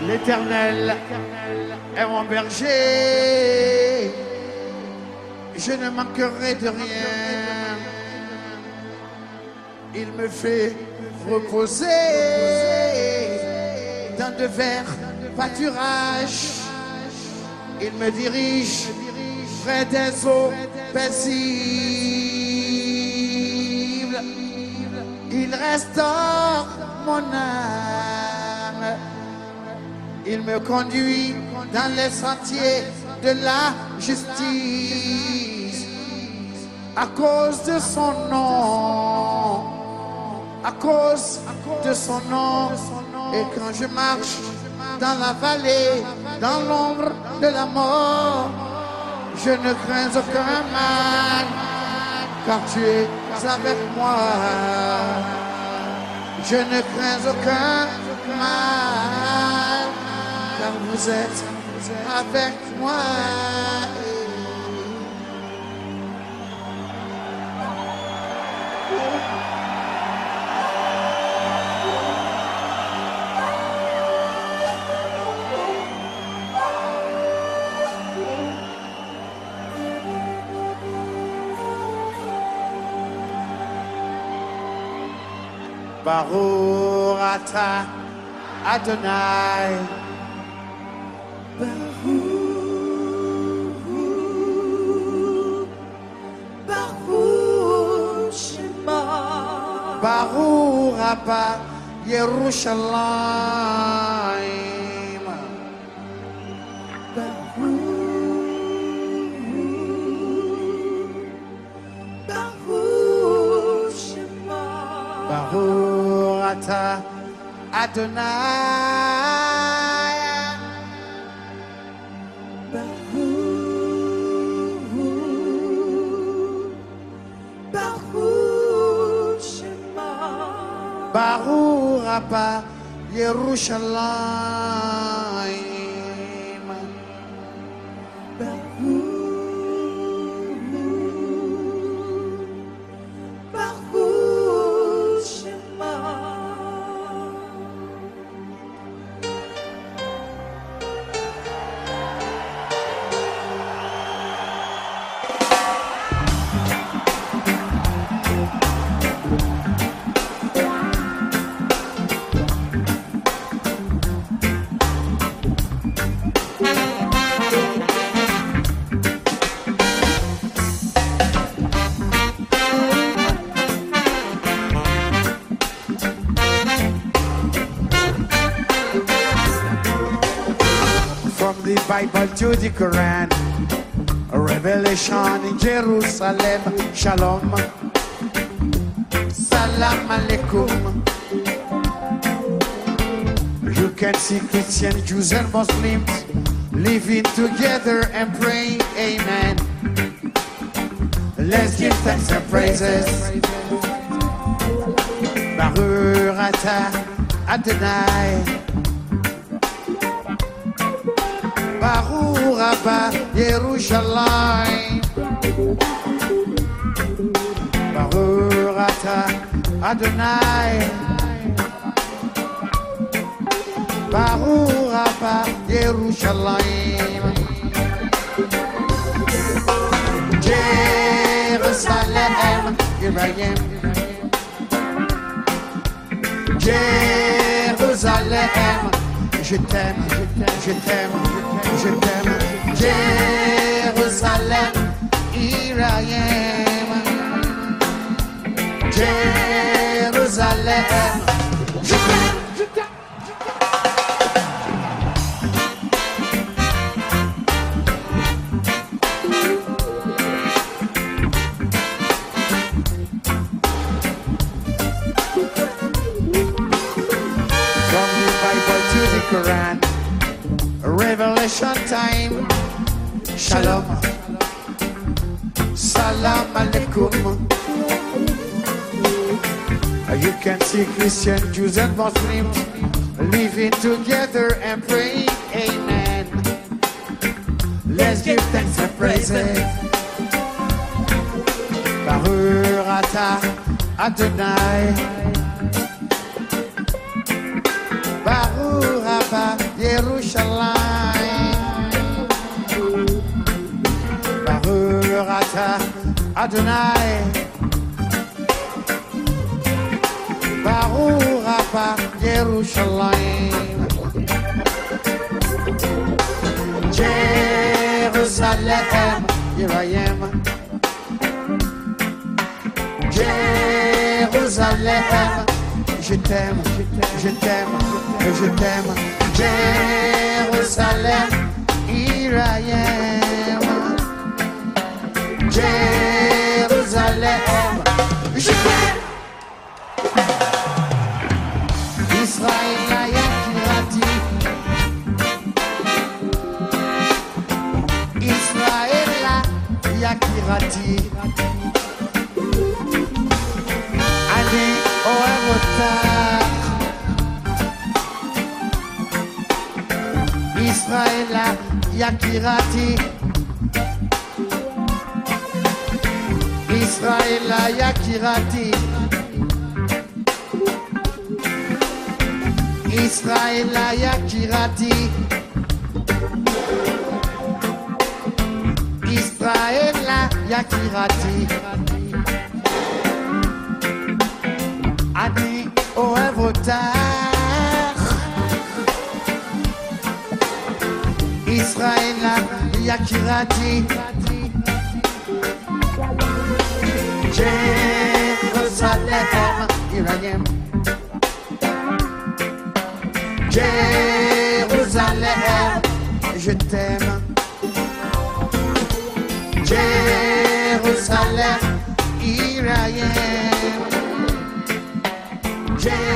L'Éternel est mon berger, je ne manquerai de rien. Il me fait reposer dans de verts pâturages. Il me dirige près des eaux paisibles. Il restaure mon âme. Il me conduit dans les sentiers de la justice. À cause de son nom. À cause de son nom. Et quand je marche dans la vallée, dans l'ombre de la mort, je ne crains aucun mal, car tu es avec moi. Je ne crains aucun mal, car vous êtes avec moi. Baruch atah Adonai. Baruch Shema. Baruch Rabba Yerushalayim. Baruch Shema. Baruch atah Adonai. Baruch Shema. Baruch Rabba Yerushalayim. Baruch Shema. From the Bible to the Quran, a revelation in Jerusalem. Shalom, salam alaikum. You can see Christians, Jews and Muslims living together and praying amen. Let's give thanks and praises. Baruch atah Adonai. Baruch Rabba Yerushalayim. Baruch atah Adonai. Baruch Rabba Yerushalayim. Jerusalem, here I am. Jérusalem, je t'aime, je t'aime, je t'aime. Jérusalem, here I am. Jérusalem, je t'aime, je t'aime. Quran, Revelation time. Shalom, salam alaikum. You can see Christian, Jews and Muslims living together and praying amen. Let's give thanks and praises. Baruch atah Adonai. Baruch Rabba Yerushalayim. Baruch atah Adonai. Baruch atah Yerushalayim. Jérusalem, here I am. Jérusalem, je t'aime, je t'aime, je t'aime. Jérusalem, here I am. Jérusalem, je t'aime. Israël Yakirati. Israël Yakirati. Ani Oevotar. Israël Yakirati. Israël Yakirati. Israël Yakirati. Israël Yakirati. Ani Oevotar. Israël Yakirati. Jérusalem, here I am. Jérusalem, je t'aime. Jérusalem, here I am.